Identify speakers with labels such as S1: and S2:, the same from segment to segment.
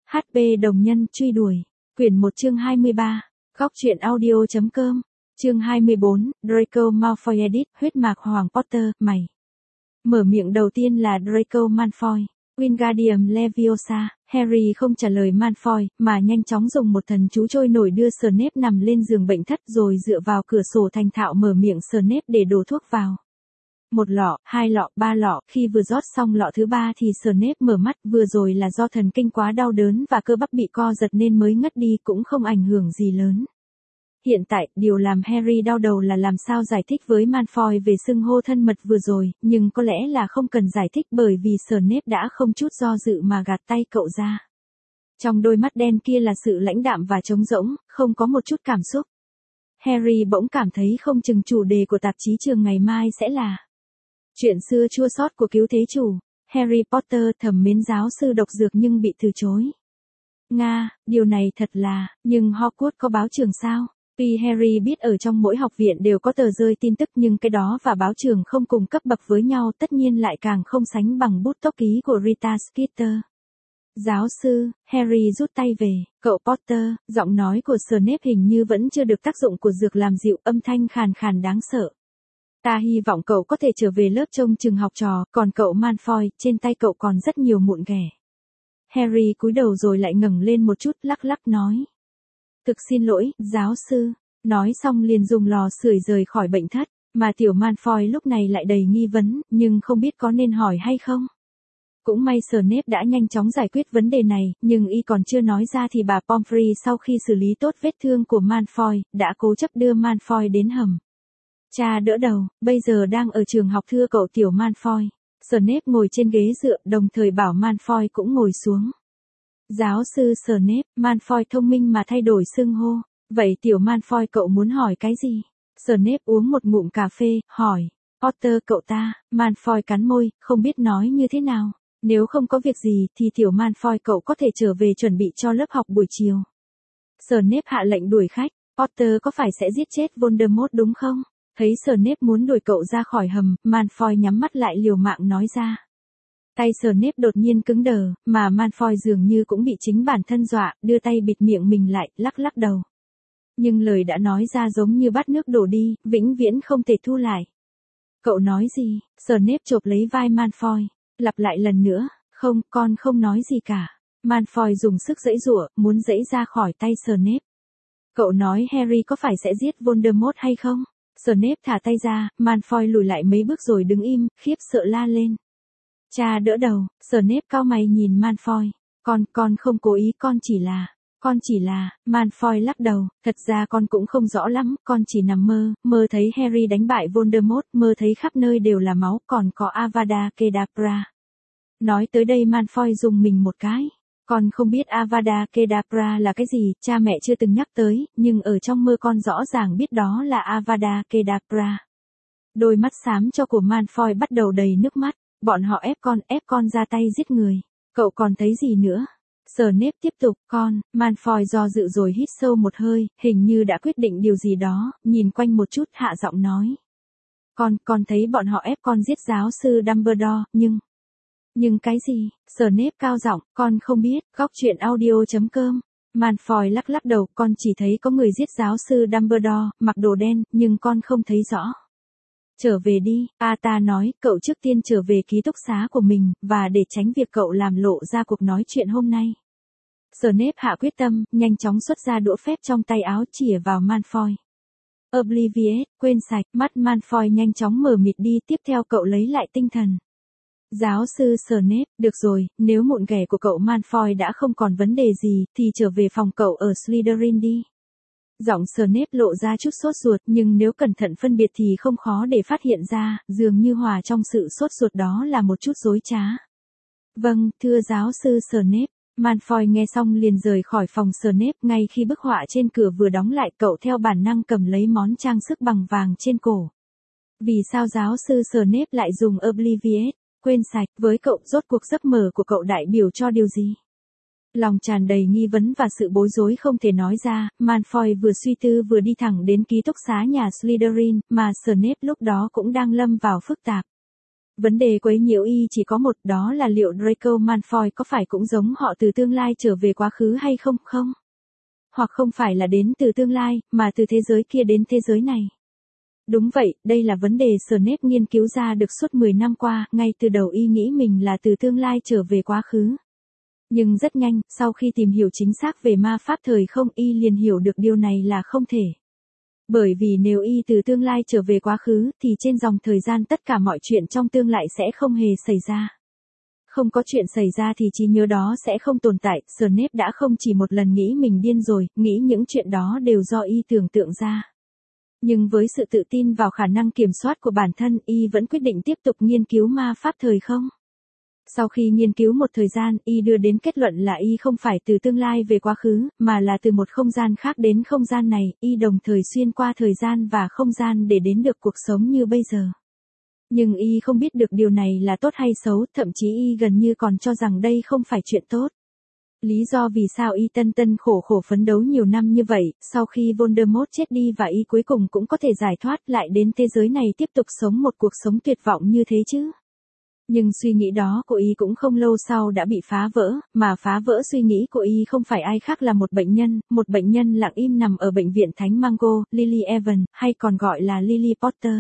S1: HP đồng nhân truy đuổi. Quyển 1 chương 23. Góc truyện audio.com. Chương 24, Draco Malfoy edit, huyết mạch Hoàng Potter, mày. Mở miệng đầu tiên là Draco Malfoy. Wingardium Leviosa. Harry không trả lời Malfoy, mà nhanh chóng dùng một thần chú trôi nổi đưa Snape nằm lên giường bệnh thất rồi dựa vào cửa sổ thành thạo mở miệng Snape để đổ thuốc vào. Một lọ, hai lọ, ba lọ, khi vừa rót xong lọ thứ ba thì Snape mở mắt, vừa rồi là do thần kinh quá đau đớn và cơ bắp bị co giật nên mới ngất đi, cũng không ảnh hưởng gì lớn. Hiện tại, điều làm Harry đau đầu là làm sao giải thích với Malfoy về xưng hô thân mật vừa rồi, nhưng có lẽ là không cần giải thích bởi vì Snape đã không chút do dự mà gạt tay cậu ra. Trong đôi mắt đen kia là sự lãnh đạm và trống rỗng, không có một chút cảm xúc. Harry bỗng cảm thấy không chừng chủ đề của tạp chí trường ngày mai sẽ là chuyện xưa chua xót của cứu thế chủ. Harry Potter thầm mến giáo sư độc dược nhưng bị từ chối. Nga, điều này thật là, nhưng Hogwarts có báo trường sao? Tuy Harry biết ở trong mỗi học viện đều có tờ rơi tin tức nhưng cái đó và báo trường không cùng cấp bậc với nhau, tất nhiên lại càng không sánh bằng bút tốc ký của Rita Skeeter. Giáo sư, Harry rút tay về, cậu Potter, giọng nói của Snape hình như vẫn chưa được tác dụng của dược làm dịu, âm thanh khàn khàn đáng sợ. Ta hy vọng cậu có thể trở về lớp trông chừng học trò, còn cậu Malfoy, trên tay cậu còn rất nhiều mụn ghẻ. Harry cúi đầu rồi lại ngẩng lên một chút, lắc lắc nói. Thực xin lỗi, giáo sư. Nói xong liền dùng lò sưởi rời khỏi bệnh thất, mà tiểu Malfoy lúc này lại đầy nghi vấn, nhưng không biết có nên hỏi hay không. Cũng may Snape đã nhanh chóng giải quyết vấn đề này, nhưng y còn chưa nói ra thì bà Pomfrey sau khi xử lý tốt vết thương của Malfoy, đã cố chấp đưa Malfoy đến hầm. Cha đỡ đầu, bây giờ đang ở trường học thưa cậu tiểu Malfoy. Snape ngồi trên ghế dựa, đồng thời bảo Malfoy cũng ngồi xuống. Giáo sư Snape, Malfoy thông minh mà thay đổi xưng hô. Vậy tiểu Malfoy cậu muốn hỏi cái gì? Snape uống một ngụm cà phê, hỏi. Potter cậu ta. Malfoy cắn môi, không biết nói như thế nào. Nếu không có việc gì thì tiểu Malfoy cậu có thể trở về chuẩn bị cho lớp học buổi chiều. Snape hạ lệnh đuổi khách. Potter có phải sẽ giết chết Voldemort đúng không? Thấy Snape muốn đuổi cậu ra khỏi hầm, Malfoy nhắm mắt lại liều mạng nói ra. Tay Snape đột nhiên cứng đờ, mà Malfoy dường như cũng bị chính bản thân dọa, đưa tay bịt miệng mình lại, lắc lắc đầu. Nhưng lời đã nói ra giống như bát nước đổ đi, vĩnh viễn không thể thu lại. Cậu nói gì? Snape chộp lấy vai Malfoy, lặp lại lần nữa, không, con không nói gì cả. Malfoy dùng sức giãy giụa, muốn giãy ra khỏi tay Snape. Cậu nói Harry có phải sẽ giết Voldemort hay không? Snape thả tay ra, Malfoy lùi lại mấy bước rồi đứng im, khiếp sợ la lên. Cha đỡ đầu, Snape cau mày nhìn Malfoy. Con không cố ý, con chỉ là, Malfoy lắc đầu, thật ra con cũng không rõ lắm, con chỉ nằm mơ thấy Harry đánh bại Voldemort, mơ thấy khắp nơi đều là máu, còn có Avada Kedavra. Nói tới đây Malfoy dùng mình một cái. Con không biết Avada Kedavra là cái gì, cha mẹ chưa từng nhắc tới, nhưng ở trong mơ con rõ ràng biết đó là Avada Kedavra. Đôi mắt xám cho của Malfoy bắt đầu đầy nước mắt, bọn họ ép con ra tay giết người. Cậu còn thấy gì nữa? Snape tiếp tục, Malfoy do dự rồi hít sâu một hơi, hình như đã quyết định điều gì đó, nhìn quanh một chút hạ giọng nói. Con thấy bọn họ ép con giết giáo sư Dumbledore, nhưng cái gì? Snape cao giọng, con không biết, góc truyện audio.com. Malfoy lắc lắc đầu, con chỉ thấy có người giết giáo sư Dumbledore, mặc đồ đen, nhưng con không thấy rõ. Trở về đi, ta nói, cậu trước tiên trở về ký túc xá của mình, và để tránh việc cậu làm lộ ra cuộc nói chuyện hôm nay. Snape hạ quyết tâm, nhanh chóng xuất ra đũa phép trong tay áo chĩa vào Malfoy. Obliviate, quên sạch, mắt Malfoy nhanh chóng mờ mịt đi, tiếp theo cậu lấy lại tinh thần. Giáo sư Snape, được rồi, nếu mụn ghẻ của cậu Malfoy đã không còn vấn đề gì, thì trở về phòng cậu ở Slytherin đi. Giọng Snape lộ ra chút sốt ruột, nhưng nếu cẩn thận phân biệt thì không khó để phát hiện ra, dường như hòa trong sự sốt ruột đó là một chút dối trá. Vâng, thưa giáo sư Snape. Malfoy nghe xong liền rời khỏi phòng Snape, ngay khi bức họa trên cửa vừa đóng lại, cậu theo bản năng cầm lấy món trang sức bằng vàng trên cổ. Vì sao giáo sư Snape lại dùng Obliviate, quên sạch, với cậu, rốt cuộc giấc mơ của cậu đại biểu cho điều gì? Lòng tràn đầy nghi vấn và sự bối rối không thể nói ra, Malfoy vừa suy tư vừa đi thẳng đến ký túc xá nhà Slytherin, mà Snape lúc đó cũng đang lâm vào phức tạp. Vấn đề quấy nhiễu y chỉ có một, đó là liệu Draco Malfoy có phải cũng giống họ từ tương lai trở về quá khứ hay không không? Hoặc không phải là đến từ tương lai, mà từ thế giới kia đến thế giới này. Đúng vậy, đây là vấn đề Snape nghiên cứu ra được suốt 10 năm qua, ngay từ đầu y nghĩ mình là từ tương lai trở về quá khứ. Nhưng rất nhanh, sau khi tìm hiểu chính xác về ma pháp thời không, y liền hiểu được điều này là không thể. Bởi vì nếu y từ tương lai trở về quá khứ, thì trên dòng thời gian tất cả mọi chuyện trong tương lai sẽ không hề xảy ra. Không có chuyện xảy ra thì trí nhớ đó sẽ không tồn tại. Snape đã không chỉ một lần nghĩ mình điên rồi, nghĩ những chuyện đó đều do y tưởng tượng ra. Nhưng với sự tự tin vào khả năng kiểm soát của bản thân, y vẫn quyết định tiếp tục nghiên cứu ma pháp thời không. Sau khi nghiên cứu một thời gian, y đưa đến kết luận là y không phải từ tương lai về quá khứ, mà là từ một không gian khác đến không gian này, y đồng thời xuyên qua thời gian và không gian để đến được cuộc sống như bây giờ. Nhưng y không biết được điều này là tốt hay xấu, thậm chí y gần như còn cho rằng đây không phải chuyện tốt. Lý do vì sao y tân khổ phấn đấu nhiều năm như vậy, sau khi Voldemort chết đi và y cuối cùng cũng có thể giải thoát lại đến thế giới này tiếp tục sống một cuộc sống tuyệt vọng như thế chứ. Nhưng suy nghĩ đó của y cũng không lâu sau đã bị phá vỡ, mà phá vỡ suy nghĩ của y không phải ai khác là một bệnh nhân lặng im nằm ở bệnh viện Thánh Mango, Lily Evans, hay còn gọi là Lily Potter.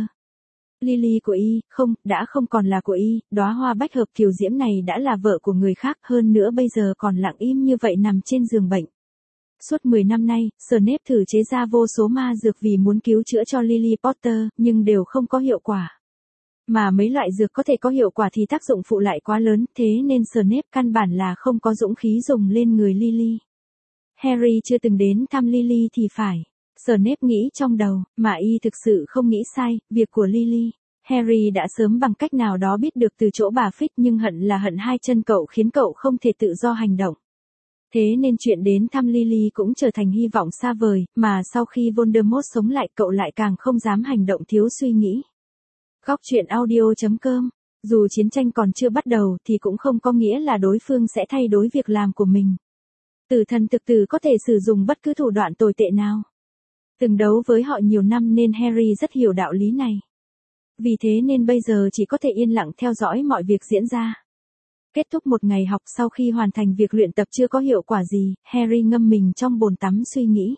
S1: Lily của y, đã không còn là của y, đóa hoa bách hợp kiều diễm này đã là vợ của người khác, hơn nữa bây giờ còn lặng im như vậy nằm trên giường bệnh. Suốt 10 năm nay, Snape thử chế ra vô số ma dược vì muốn cứu chữa cho Lily Potter, nhưng đều không có hiệu quả. Mà mấy loại dược có thể có hiệu quả thì tác dụng phụ lại quá lớn, thế nên Snape căn bản là không có dũng khí dùng lên người Lily. Harry chưa từng đến thăm Lily thì phải. Snape nghĩ trong đầu, mà y thực sự không nghĩ sai, việc của Lily. Harry đã sớm bằng cách nào đó biết được từ chỗ bà Fitch, nhưng hận là hận hai chân cậu khiến cậu không thể tự do hành động. Thế nên chuyện đến thăm Lily cũng trở thành hy vọng xa vời, mà sau khi Voldemort sống lại cậu lại càng không dám hành động thiếu suy nghĩ. Góc truyện audio.com. Dù chiến tranh còn chưa bắt đầu thì cũng không có nghĩa là đối phương sẽ thay đổi việc làm của mình. Tử thần thực tử có thể sử dụng bất cứ thủ đoạn tồi tệ nào. Từng đấu với họ nhiều năm nên Harry rất hiểu đạo lý này. Vì thế nên bây giờ chỉ có thể yên lặng theo dõi mọi việc diễn ra. Kết thúc một ngày học sau khi hoàn thành việc luyện tập chưa có hiệu quả gì, Harry ngâm mình trong bồn tắm suy nghĩ.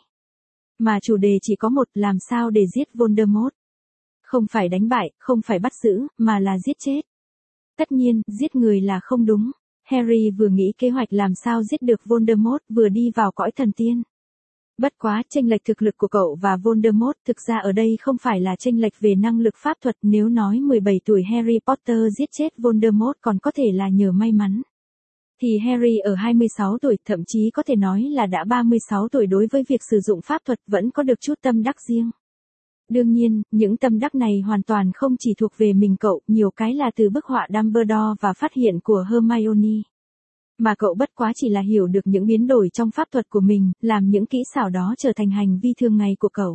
S1: Mà chủ đề chỉ có một, làm sao để giết Voldemort. Không phải đánh bại, không phải bắt giữ, mà là giết chết. Tất nhiên, giết người là không đúng. Harry vừa nghĩ kế hoạch làm sao giết được Voldemort, vừa đi vào cõi thần tiên. Bất quá, chênh lệch thực lực của cậu và Voldemort thực ra ở đây không phải là chênh lệch về năng lực pháp thuật, nếu nói 17 tuổi Harry Potter giết chết Voldemort còn có thể là nhờ may mắn. Thì Harry ở 26 tuổi, thậm chí có thể nói là đã 36 tuổi đối với việc sử dụng pháp thuật vẫn có được chút tâm đắc riêng. Đương nhiên, những tâm đắc này hoàn toàn không chỉ thuộc về mình cậu, nhiều cái là từ bức họa Dumbledore và phát hiện của Hermione. Mà cậu bất quá chỉ là hiểu được những biến đổi trong pháp thuật của mình, làm những kỹ xảo đó trở thành hành vi thường ngày của cậu.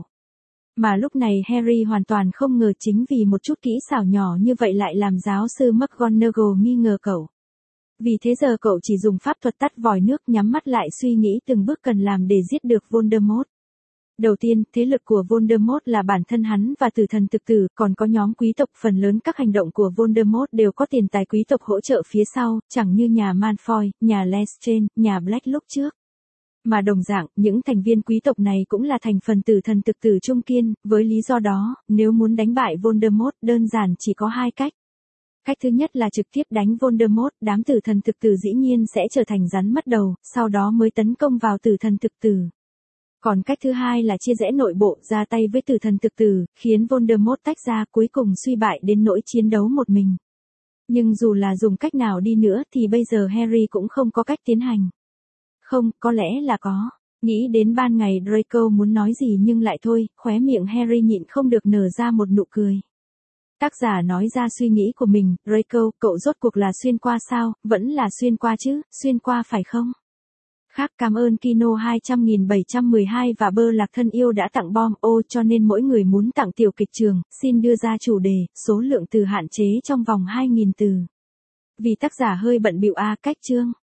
S1: Mà lúc này Harry hoàn toàn không ngờ chính vì một chút kỹ xảo nhỏ như vậy lại làm giáo sư McGonagall nghi ngờ cậu. Vì thế giờ cậu chỉ dùng pháp thuật tắt vòi nước, nhắm mắt lại suy nghĩ từng bước cần làm để giết được Voldemort. Đầu tiên, thế lực của Voldemort là bản thân hắn và tử thần thực tử, còn có nhóm quý tộc, phần lớn các hành động của Voldemort đều có tiền tài quý tộc hỗ trợ phía sau, chẳng như nhà Malfoy, nhà Lestrange, nhà Black lúc trước. Mà đồng dạng, những thành viên quý tộc này cũng là thành phần tử thần thực tử trung kiên, với lý do đó, nếu muốn đánh bại Voldemort đơn giản chỉ có hai cách. Cách thứ nhất là trực tiếp đánh Voldemort, đám tử thần thực tử dĩ nhiên sẽ trở thành rắn mất đầu, sau đó mới tấn công vào tử thần thực tử. Còn cách thứ hai là chia rẽ nội bộ, ra tay với tử thần thực tử, khiến Voldemort tách ra, cuối cùng suy bại đến nỗi chiến đấu một mình. Nhưng dù là dùng cách nào đi nữa thì bây giờ Harry cũng không có cách tiến hành. Không, có lẽ là có. Nghĩ đến ban ngày Draco muốn nói gì nhưng lại thôi, khóe miệng Harry nhịn không được nở ra một nụ cười. Tác giả nói ra suy nghĩ của mình, Draco, cậu rốt cuộc là xuyên qua sao, vẫn là xuyên qua chứ, xuyên qua phải không? Khác, cảm ơn Kino 200.712 và Bơ Lạc thân yêu đã tặng bom ô, cho nên mỗi người muốn tặng tiểu kịch trường, xin đưa ra chủ đề, số lượng từ hạn chế trong vòng 2.000 từ. Vì tác giả hơi bận bịu cách chương.